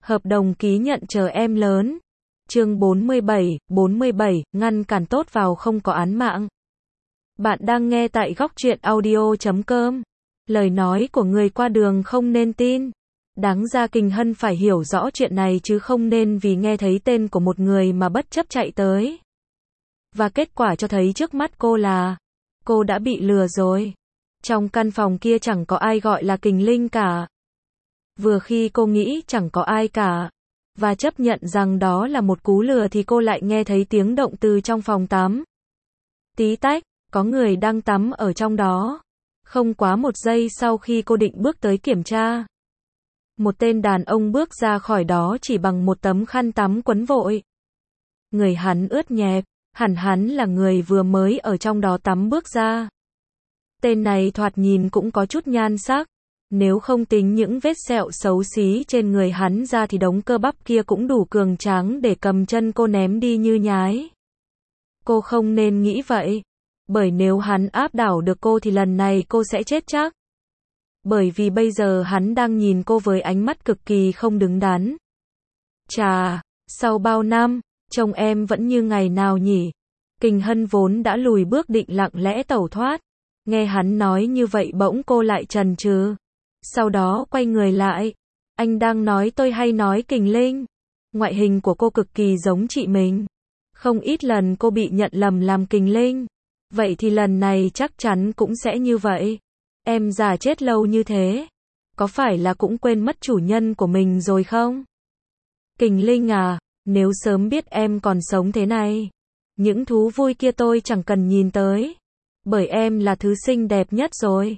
Hợp đồng ký nhận chờ em lớn. Chương 47, ngăn cản tốt vào không có án mạng. Bạn đang nghe tại góc truyện audio.com. Lời nói của người qua đường không nên tin. Đáng ra Kình Hân phải hiểu rõ chuyện này chứ không nên vì nghe thấy tên của một người mà bất chấp chạy tới. Và kết quả cho thấy trước mắt cô là cô đã bị lừa rồi. Trong căn phòng kia chẳng có ai gọi là Kình Linh cả. Vừa khi cô nghĩ chẳng có ai cả, và chấp nhận rằng đó là một cú lừa thì cô lại nghe thấy tiếng động từ trong phòng tắm. Tí tách, có người đang tắm ở trong đó. Không quá một giây sau khi cô định bước tới kiểm tra, một tên đàn ông bước ra khỏi đó chỉ bằng một tấm khăn tắm quấn vội. Người hắn ướt nhẹp, hẳn hắn là người vừa mới ở trong đó tắm bước ra. Tên này thoạt nhìn cũng có chút nhan sắc. Nếu không tính những vết sẹo xấu xí trên người hắn ra thì đống cơ bắp kia cũng đủ cường tráng để cầm chân cô ném đi như nhái. Cô không nên nghĩ vậy. Bởi nếu hắn áp đảo được cô thì lần này cô sẽ chết chắc. Bởi vì bây giờ hắn đang nhìn cô với ánh mắt cực kỳ không đứng đắn. Chà, sau bao năm, trông em vẫn như ngày nào nhỉ? Kình Hân vốn đã lùi bước định lặng lẽ tẩu thoát. Nghe hắn nói như vậy bỗng cô lại chần chừ. Sau đó quay người lại. Anh đang nói tôi hay nói Kình Linh? Ngoại hình của cô cực kỳ giống chị mình. Không ít lần cô bị nhận lầm làm Kình Linh. Vậy thì lần này chắc chắn cũng sẽ như vậy. Em già chết lâu như thế. Có phải là cũng quên mất chủ nhân của mình rồi không? Kình Linh à, nếu sớm biết em còn sống thế này, những thú vui kia tôi chẳng cần nhìn tới. Bởi em là thứ xinh đẹp nhất rồi.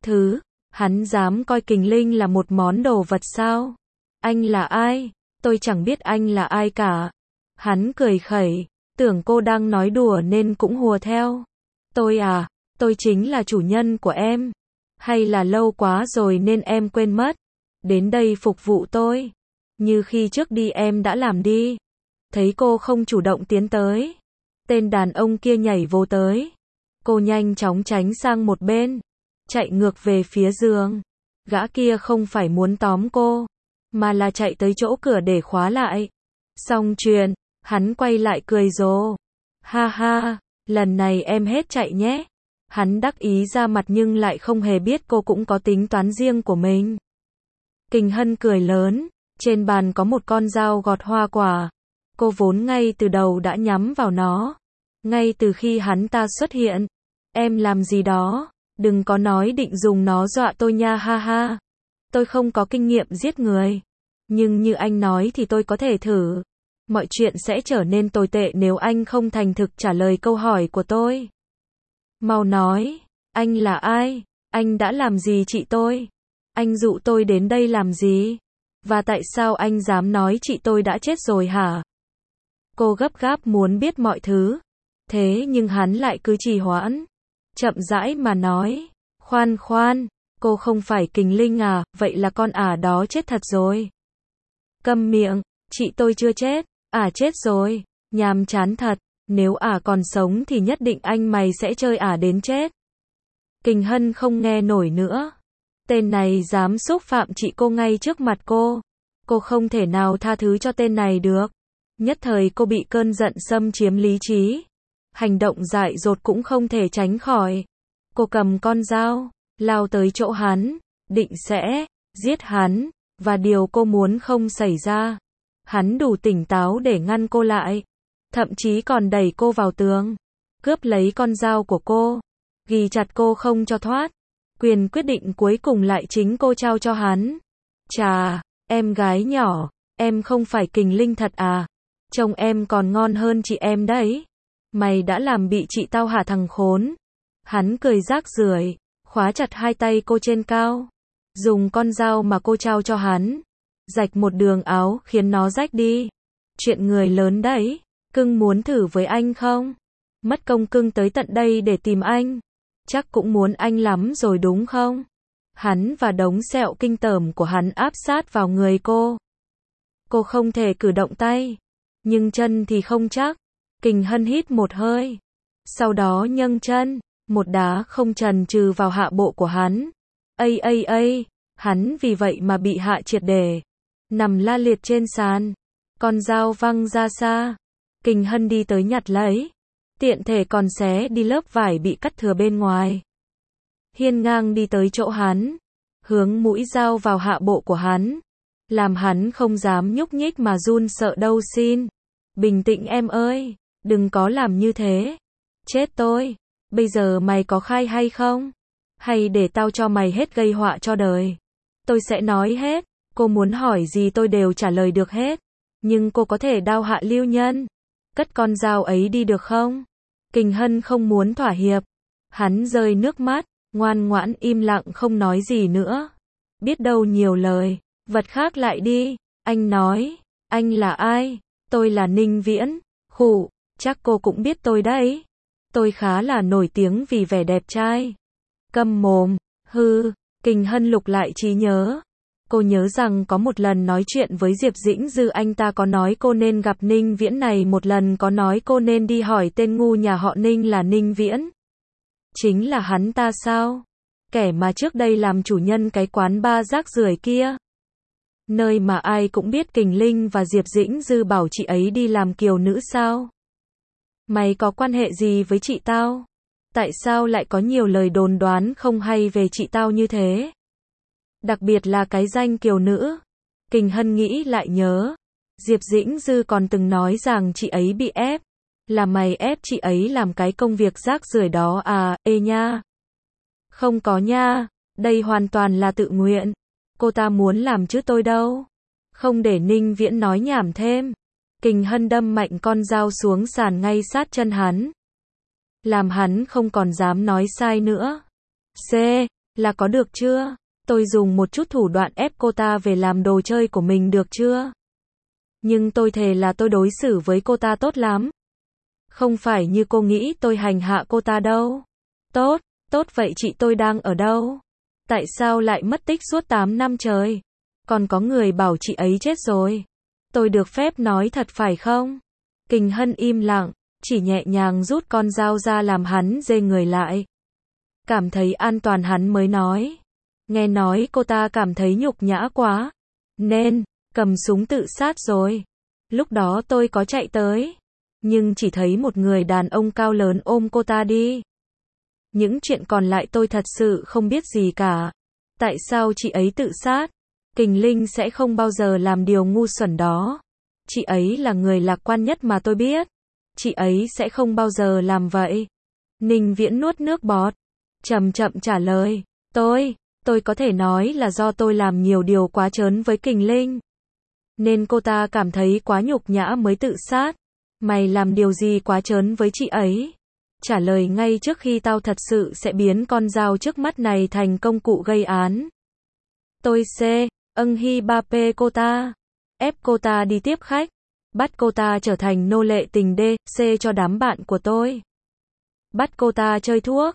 Hắn dám coi Kình Linh là một món đồ vật sao? Anh là ai? Tôi chẳng biết anh là ai cả. Hắn cười khẩy, tưởng cô đang nói đùa nên cũng hùa theo. Tôi chính là chủ nhân của em. Hay là lâu quá rồi nên em quên mất? Đến đây phục vụ tôi. Như khi trước đi em đã làm đi. Thấy cô không chủ động tiến tới, tên đàn ông kia nhảy vô tới. Cô nhanh chóng tránh sang một bên, chạy ngược về phía giường. Gã kia không phải muốn tóm cô, mà là chạy tới chỗ cửa để khóa lại. Xong chuyện, hắn quay lại cười rồ. Ha ha, lần này em hết chạy nhé. Hắn đắc ý ra mặt nhưng lại không hề biết cô cũng có tính toán riêng của mình. Kình Hân cười lớn, trên bàn có một con dao gọt hoa quả. Cô vốn ngay từ đầu đã nhắm vào nó. Ngay từ khi hắn ta xuất hiện. Em làm gì đó? Đừng có nói định dùng nó dọa tôi nha, ha ha. Tôi không có kinh nghiệm giết người. Nhưng như anh nói thì tôi có thể thử. Mọi chuyện sẽ trở nên tồi tệ nếu anh không thành thực trả lời câu hỏi của tôi. Mau nói, anh là ai? Anh đã làm gì chị tôi? Anh dụ tôi đến đây làm gì? Và tại sao anh dám nói chị tôi đã chết rồi hả? Cô gấp gáp muốn biết mọi thứ. Thế nhưng hắn lại cứ trì hoãn. Chậm rãi mà nói. Khoan, cô không phải Kình Linh à, vậy là con ả đó chết thật rồi. Câm miệng, chị tôi chưa chết, ả chết rồi, nhàm chán thật, nếu ả còn sống thì nhất định anh mày sẽ chơi ả đến chết. Kình Hân không nghe nổi nữa. Tên này dám xúc phạm chị cô ngay trước mặt cô. Cô không thể nào tha thứ cho tên này được. Nhất thời cô bị cơn giận xâm chiếm lý trí. Hành động dại dột cũng không thể tránh khỏi. Cô cầm con dao, lao tới chỗ hắn, định sẽ giết hắn, và điều cô muốn không xảy ra. Hắn đủ tỉnh táo để ngăn cô lại, thậm chí còn đẩy cô vào tường, cướp lấy con dao của cô, ghi chặt cô không cho thoát. Quyền quyết định cuối cùng lại chính cô trao cho hắn. Chà, em gái nhỏ, em không phải Kình Linh thật à? Trông em còn ngon hơn chị em đấy. Mày đã làm bị chị tao hả thằng khốn? Hắn cười rác rưởi, khóa chặt hai tay cô trên cao, dùng con dao mà cô trao cho hắn, rạch một đường áo khiến nó rách đi. Chuyện người lớn đấy, cưng muốn thử với anh không? Mất công cưng tới tận đây để tìm anh, chắc cũng muốn anh lắm rồi đúng không? Hắn và đống sẹo kinh tởm của hắn áp sát vào người cô. Cô không thể cử động tay, nhưng chân thì không chắc. Kình Hân hít một hơi, sau đó nhấc chân, một đá không chần chừ vào hạ bộ của hắn. Hắn vì vậy mà bị hạ triệt để. nằm la liệt trên sàn. Con dao văng ra xa. Kình Hân đi tới nhặt lấy. Tiện thể còn xé đi lớp vải bị cắt thừa bên ngoài. Hiên ngang đi tới chỗ hắn. Hướng mũi dao vào hạ bộ của hắn. Làm hắn không dám nhúc nhích mà run sợ đâu xin. Bình tĩnh em ơi. Đừng có làm như thế. Chết tôi. Bây giờ mày có khai hay không? Hay để tao cho mày hết gây họa cho đời. Tôi sẽ nói hết. Cô muốn hỏi gì tôi đều trả lời được hết. Nhưng cô có thể đao hạ lưu nhân. Cất con dao ấy đi được không? Kình Hân không muốn thỏa hiệp. Hắn rơi nước mắt, ngoan ngoãn im lặng không nói gì nữa. Biết đâu nhiều lời, vật khác lại đi. Anh nói, anh là ai? Tôi là Ninh Viễn. Khụ, chắc cô cũng biết tôi đấy. Tôi khá là nổi tiếng vì vẻ đẹp trai. Câm mồm, hư. Kình Hân lục lại trí nhớ. Cô nhớ rằng có một lần nói chuyện với Diệp Dĩnh Dư anh ta có nói cô nên gặp Ninh Viễn này, một lần có nói cô nên đi hỏi tên ngu nhà họ Ninh là Ninh Viễn. Chính là hắn ta sao? Kẻ mà trước đây làm chủ nhân cái quán bar rác rưởi kia. Nơi mà ai cũng biết Kình Linh và Diệp Dĩnh Dư bảo chị ấy đi làm kiều nữ sao? Mày có quan hệ gì với chị tao? Tại sao lại có nhiều lời đồn đoán không hay về chị tao như thế? Đặc biệt là cái danh kiều nữ. Kình Hân nghĩ lại nhớ. Diệp Dĩnh Dư còn từng nói rằng chị ấy bị ép. Là mày ép chị ấy làm cái công việc rác rưởi đó à, ê nha. Không có nha, đây hoàn toàn là tự nguyện. Cô ta muốn làm chứ tôi đâu. Không để Ninh Viễn nói nhảm thêm. Kình Hân đâm mạnh con dao xuống sàn ngay sát chân hắn. Làm hắn không còn dám nói sai nữa. C, là có được chưa? Tôi dùng một chút thủ đoạn ép cô ta về làm đồ chơi của mình được chưa? Nhưng tôi thề là tôi đối xử với cô ta tốt lắm. Không phải như cô nghĩ tôi hành hạ cô ta đâu. Tốt, tốt vậy chị tôi đang ở đâu? Tại sao lại mất tích suốt 8 năm trời? Còn có người bảo chị ấy chết rồi. Tôi được phép nói thật phải không? Kình Hân im lặng, chỉ nhẹ nhàng rút con dao ra làm hắn dê người lại. Cảm thấy an toàn hắn mới nói. Nghe nói cô ta cảm thấy nhục nhã quá, nên cầm súng tự sát rồi. Lúc đó tôi có chạy tới, nhưng chỉ thấy một người đàn ông cao lớn ôm cô ta đi. Những chuyện còn lại tôi thật sự không biết gì cả. Tại sao chị ấy tự sát? Kình Linh sẽ không bao giờ làm điều ngu xuẩn đó. Chị ấy là người lạc quan nhất mà tôi biết. Chị ấy sẽ không bao giờ làm vậy. Ninh Viễn nuốt nước bọt, chậm chậm trả lời. Tôi có thể nói là do tôi làm nhiều điều quá trớn với Kình Linh. Nên cô ta cảm thấy quá nhục nhã mới tự sát. Mày làm điều gì quá trớn với chị ấy? Trả lời ngay trước khi tao thật sự sẽ biến con dao trước mắt này thành công cụ gây án. Tôi hy ba p cô ta. Ép cô ta đi tiếp khách. Bắt cô ta trở thành nô lệ tình C cho đám bạn của tôi. Bắt cô ta chơi thuốc.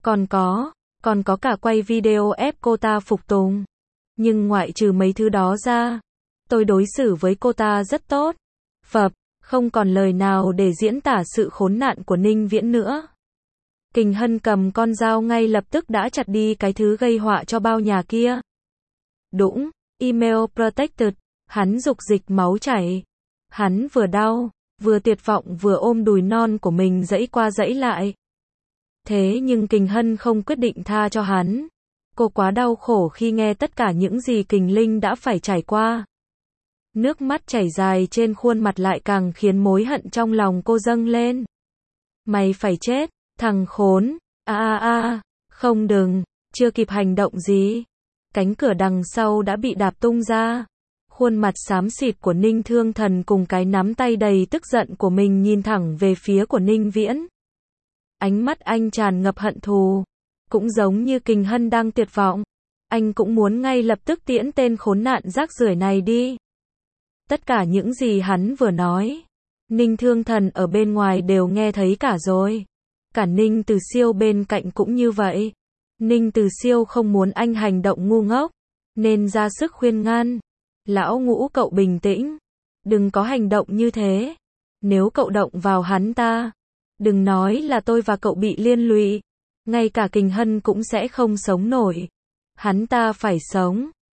Còn có cả quay video ép cô ta phục tùng. Nhưng ngoại trừ mấy thứ đó ra, tôi đối xử với cô ta rất tốt. Không còn lời nào để diễn tả sự khốn nạn của Ninh Viễn nữa. Kình Hân cầm con dao ngay lập tức đã chặt đi cái thứ gây họa cho bao nhà kia. Đũng, email protected, hắn dục dịch máu chảy. Hắn vừa đau, vừa tuyệt vọng vừa ôm đùi non của mình giãy qua giãy lại. Thế nhưng Kình Hân không quyết định tha cho hắn. Cô quá đau khổ khi nghe tất cả những gì Kình Linh đã phải trải qua. Nước mắt chảy dài trên khuôn mặt lại càng khiến mối hận trong lòng cô dâng lên. Mày phải chết, thằng khốn. Không đừng, chưa kịp hành động gì. Cánh cửa đằng sau đã bị đạp tung ra. Khuôn mặt xám xịt của Ninh Thương Thần cùng cái nắm tay đầy tức giận của mình nhìn thẳng về phía của Ninh Viễn. Ánh mắt anh tràn ngập hận thù. Cũng giống như Kình Hân đang tuyệt vọng. Anh cũng muốn ngay lập tức tiễn tên khốn nạn rác rưởi này đi. Tất cả những gì hắn vừa nói, Ninh Thương Thần ở bên ngoài đều nghe thấy cả rồi. Cả Ninh Từ Siêu bên cạnh cũng như vậy. Ninh Từ Siêu không muốn anh hành động ngu ngốc, nên ra sức khuyên ngăn. Lão Ngũ cậu bình tĩnh. Đừng có hành động như thế. Nếu cậu động vào hắn ta, đừng nói là tôi và cậu bị liên lụy. Ngay cả Kình Hân cũng sẽ không sống nổi. Hắn ta phải sống.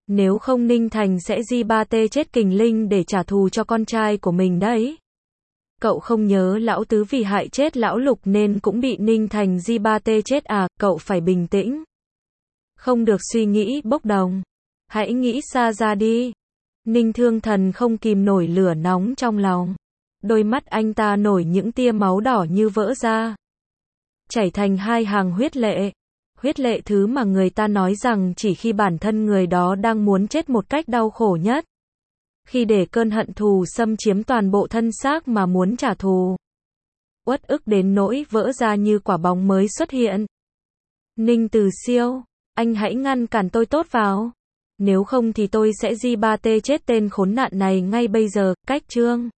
Nếu không Ninh Thành sẽ di ba tê chết Kình Linh để trả thù cho con trai của mình đấy. Cậu không nhớ lão tứ vì hại chết lão Lục nên cũng bị Ninh Thành di ba tê chết à, cậu phải bình tĩnh. Không được suy nghĩ bốc đồng. Hãy nghĩ xa ra đi. Ninh Thương Thần không kìm nổi lửa nóng trong lòng. Đôi mắt anh ta nổi những tia máu đỏ như vỡ ra. Chảy thành hai hàng huyết lệ. Huyết lệ thứ mà người ta nói rằng chỉ khi bản thân người đó đang muốn chết một cách đau khổ nhất. Khi để cơn hận thù xâm chiếm toàn bộ thân xác mà muốn trả thù. Uất ức đến nỗi vỡ ra như quả bóng mới xuất hiện. Ninh Từ Siêu, anh hãy ngăn cản tôi tốt vào. Nếu không thì tôi sẽ di ba tê chết tên khốn nạn này ngay bây giờ, cách chương.